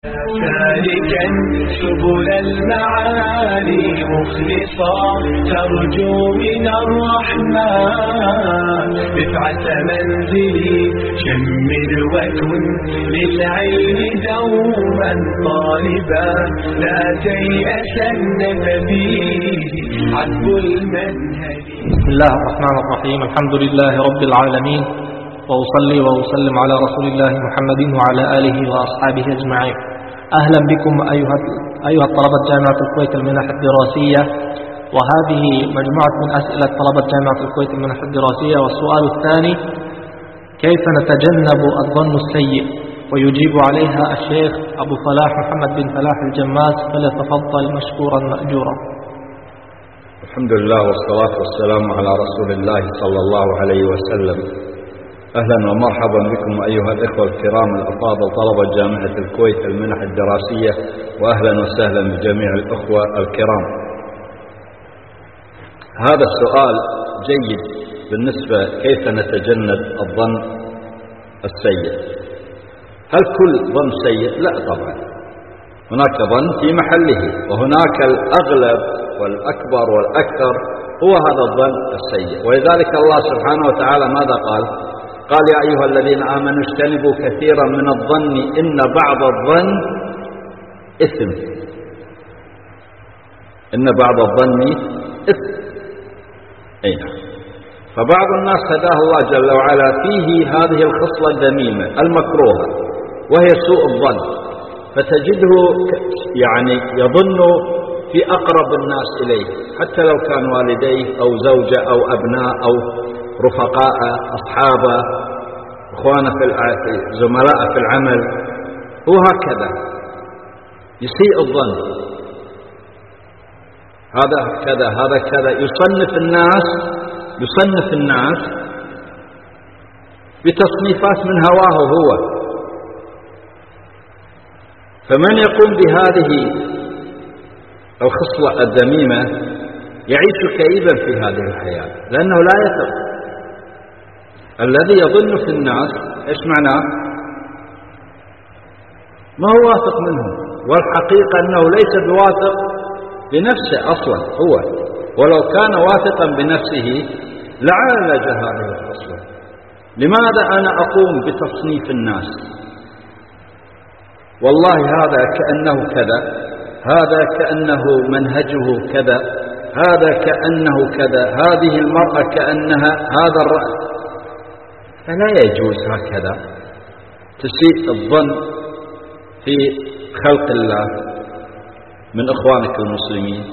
سالكا سبل المعالي مخلصا ترجو من الرحمن رفعة منزلي شمر وكن للعين دوما طالبا لا تيأسن ففيه عذب المنهل. بسم الله الرحمن الرحيم. الحمد لله رب العالمين، وأصلي وأسلم على رسول الله محمد وعلى آله وأصحابه أجمعين. أهلا بكم أيها طلبة جامعة الكويت المنح الدراسية، وهذه مجموعة من أسئلة طلبة جامعة الكويت المنح الدراسية. والسؤال الثاني: كيف نتجنب الظن السيء؟ ويجيب عليها الشيخ أبو فلاح محمد بن فلاح الجماس، فليتفضل مشكورا مأجورا. الحمد لله والصلاة والسلام على رسول الله صلى الله عليه وسلم. أهلا ومرحبا بكم أيها الإخوة الكرام الأفاضل طلبة جامعة الكويت المنح الدراسية، وأهلا وسهلا بجميع الأخوة الكرام. هذا السؤال جيد بالنسبة كيف نتجنب الظن السيء. هل كل ظن سيء؟ لا طبعا، هناك ظن في محله، وهناك الأغلب والأكبر والأكثر هو هذا الظن السيء. ولذلك الله سبحانه وتعالى ماذا قال؟ قال: يا أيها الذين آمنوا اجتنبوا كثيرا من الظن إن بعض الظن إثم. إن بعض الظن إثم. أي نعم. فبعض الناس هداه الله جل وعلا فيه هذه الخصلة الذميمة المكروهة، وهي سوء الظن، فتجده يعني يظن في أقرب الناس إليه، حتى لو كان والديه أو زوجة أو أبناء أو رفقاء أصحابه إخوانه زملاء في العمل، هو هكذا يسيء الظن. هذا كذا هذا كذا، يصنف الناس بتصنيفات من هواه هو. فمن يقوم بهذه الخصلة الذميمة يعيش كئيبا في هذه الحياة، لأنه لا يثق. الذي يظن في الناس إيش معناه؟ ما هو واثق منهم، والحقيقة أنه ليس بواثق بنفسه أصلا هو، ولو كان واثقا بنفسه لعالج هذه الخصلة. لماذا أنا أقوم بتصنيف الناس؟ والله هذا كأنه كذا، هذا كأنه منهجه كذا، هذا كأنه كذا، هذه المرأة كأنها هذا الرأي. فلا يجوز هكذا تسيء الظن في خلق الله من إخوانك المسلمين.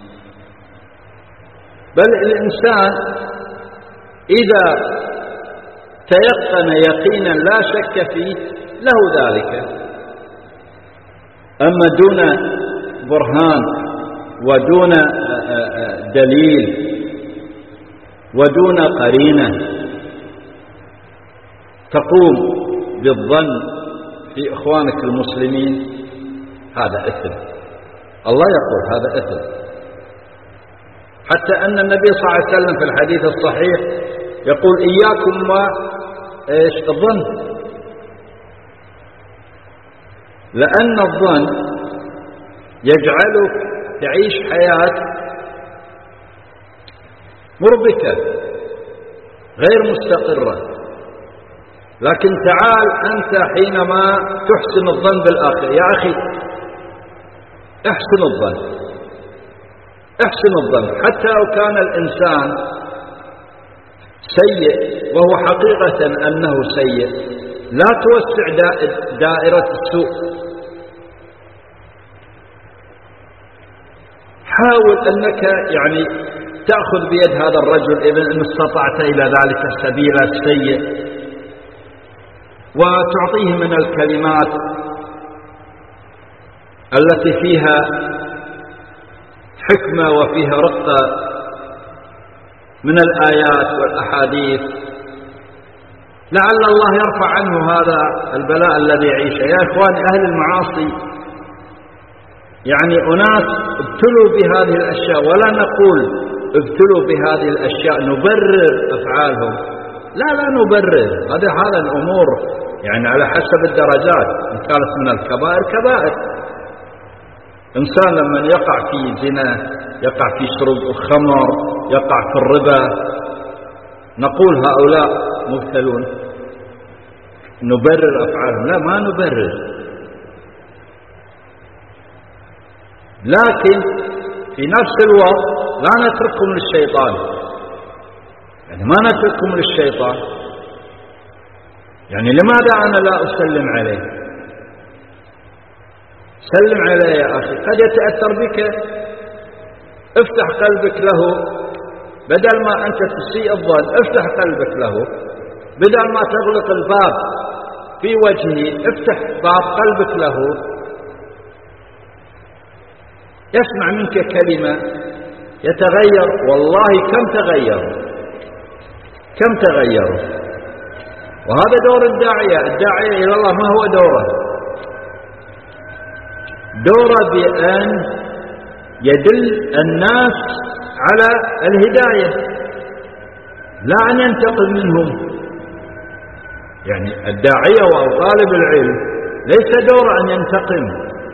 بل الإنسان إذا تيقن يقينا لا شك فيه له ذلك، أما دون برهان ودون دليل ودون قرينة تقوم بالظن في إخوانك المسلمين، هذا إثم. الله يقول هذا إثم، حتى أن النبي صلى الله عليه وسلم في الحديث الصحيح يقول: إياكم الظن، لأن الظن يجعلك تعيش حياة مربكة غير مستقرة. لكن تعال أنت حينما تحسن الظن بالآخر، يا أخي احسن الظن حتى لو كان الإنسان سيء وهو حقيقة أنه سيء، لا توسع دائرة السوء. حاول أنك يعني تأخذ بيد هذا الرجل إن استطعت إلى ذلك السبيل السيء، وتعطيه من الكلمات التي فيها حكمة وفيها رقة من الآيات والأحاديث، لعل الله يرفع عنه هذا البلاء الذي يعيشه. يا إخواني، أهل المعاصي يعني أناس ابتلوا بهذه الأشياء، ولا نقول ابتلوا بهذه الأشياء نبرر أفعالهم، لا نبرر. هذا الأمور يعني على حسب الدرجات، إن كانت من الكبائر كبائر. إنسان لما يقع في زنا، يقع في شرب الخمر، يقع في الربا، نقول هؤلاء مبتلون، نبرر أفعالهم؟ لا، ما نبرر، لكن في نفس الوقت لا نتركهم للشيطان، يعني ما نتركهم للشيطان. يعني لماذا أنا لا أسلم عليه؟ سلم عليه يا أخي، قد يتأثر بك، افتح قلبك له، بدل ما أنت تسيء الظن افتح قلبك له، بدل ما تغلق الباب في وجهه افتح باب قلبك له، يسمع منك كلمة يتغير. والله كم تغيروا. وهذا دور الداعية إلى الله. ما هو دوره بأن يدل الناس على الهداية، لا أن ينتقم منهم. يعني الداعية أو طالب العلم ليس دوره أن ينتقم،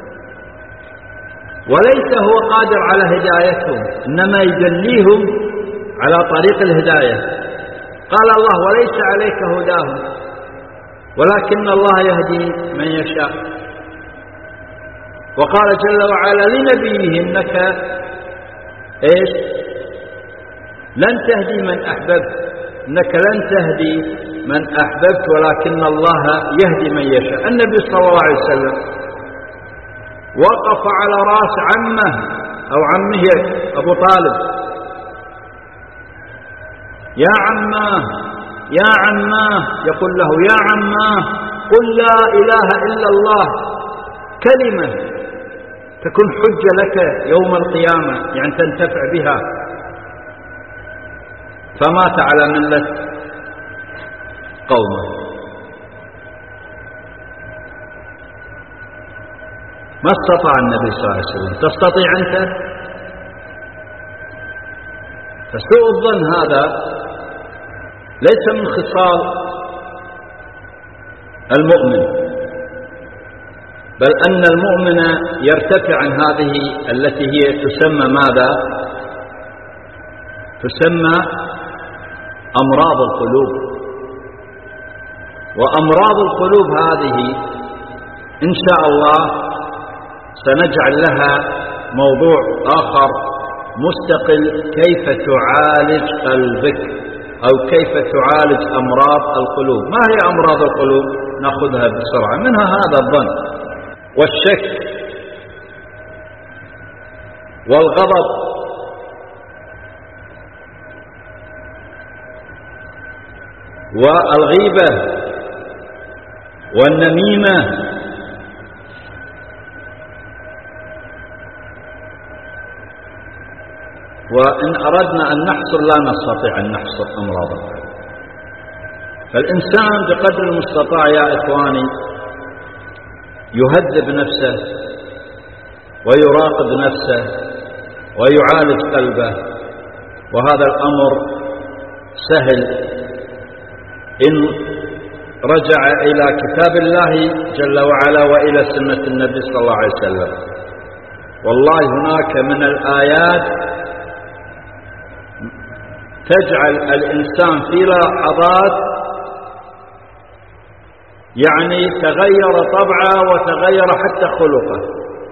وليس هو قادر على هدايتهم، إنما يدليهم على طريق الهداية. قال الله: وليس عليك هداهم ولكن الله يهدي من يشاء. وقال جل وعلا لنبيه: إنك لن تهدي من أحببت، إنك لن تهدي من أحببت ولكن الله يهدي من يشاء. النبي صلى الله عليه وسلم وقف على رأس عمه أو عمه أبو طالب: يا عماه يقول له: يا عماه قل لا إله إلا الله، كلمة تكون حجة لك يوم القيامة، يعني تنتفع بها. فمات على ملة قومه. ما استطاع النبي صلى الله عليه وسلم، تستطيع أنت؟ فسوء الظن هذا ليس من خصال المؤمن، بل أن المؤمن يرتفع عن هذه التي هي تسمى ماذا؟ تسمى أمراض القلوب. وأمراض القلوب هذه إن شاء الله سنجعل لها موضوع آخر مستقل، كيف تعالج قلبك أو كيف تعالج أمراض القلوب. ما هي أمراض القلوب؟ نأخذها بسرعة. منها هذا الظن والشك والغضب والغيبة والنميمة وإن أردنا أن نحصر لا نستطيع أن نحصر أمراض القلب. فالإنسان بقدر المستطاع يا إخواني يهذب نفسه ويراقب نفسه ويعالج قلبه، وهذا الأمر سهل إن رجع إلى كتاب الله جل وعلا وإلى سنة النبي صلى الله عليه وسلم. والله هناك من الآيات تجعل الإنسان في لحظات يعني تغير طبعه وتغير حتى خلقه.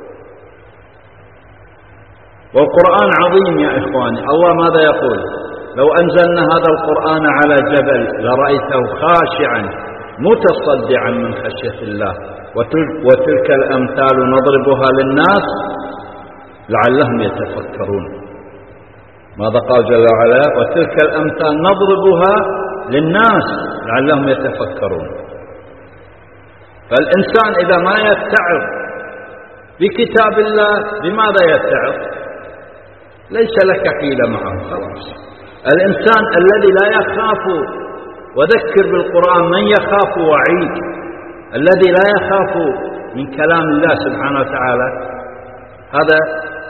والقرآن عظيم يا إخواني. الله ماذا يقول؟ لو أنزلنا هذا القرآن على جبل لرأيته خاشعا متصدعا من خشية الله وتلك الأمثال نضربها للناس لعلهم يتفكرون. ماذا قال جل وعلا؟ وتلك الأمثال نضربها للناس لعلهم يتفكرون. فالإنسان إذا ما يتعظ بكتاب الله بماذا يتعظ؟ ليس لك حيلة معه، خلاص. الإنسان الذي لا يخاف، وذكر بالقرآن من يخاف وعيد، الذي لا يخاف من كلام الله سبحانه وتعالى، هذا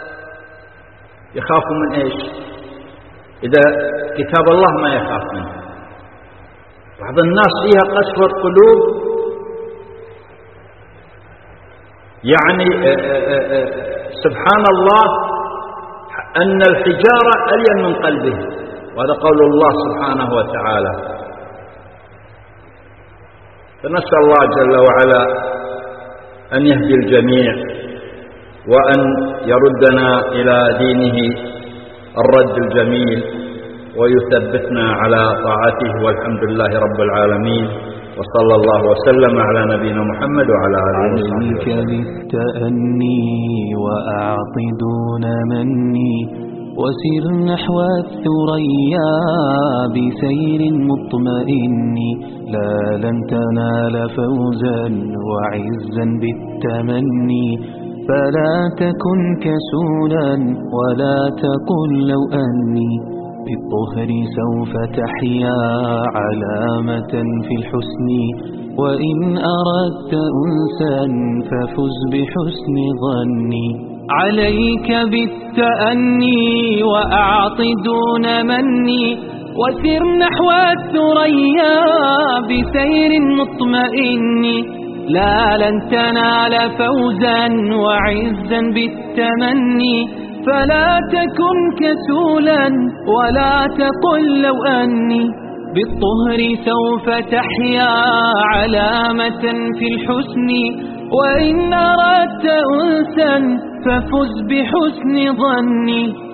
يخاف من إيش؟ إذا كتاب الله ما يخاف منه. بعض الناس فيها قسوة قلوب يعني سبحان الله أن الحجارة ألين من قلبه، وهذا قول الله سبحانه وتعالى. فنسأل الله جل وعلا أن يهدي الجميع وأن يردنا إلى دينه الرد الجميل ويثبتنا على طاعته، والحمد لله رب العالمين، وصلى الله وسلم على نبينا محمد وعلى آله وصحبه. عليك بالتأني وأعط دون مني، وسر نحو الثريا بسير مطمئن، لا لن تنال فوزا وعزا بالتمني، فلا تكن كسولا ولا تقل لو أني، بالطهر سوف تحيا علامة في الحسن، وإن أردت أنسا ففز بحسن ظني. عليك بالتأني وأعط دون مني، وسر نحو الثريا بسير مطمئن، لا لن تنال فوزا وعزا بالتمني، فلا تكن كسولا ولا تقل لو أني، بالطهر سوف تحيا علامة في الحسن، وإن أردت أنسا ففز بحسن ظني.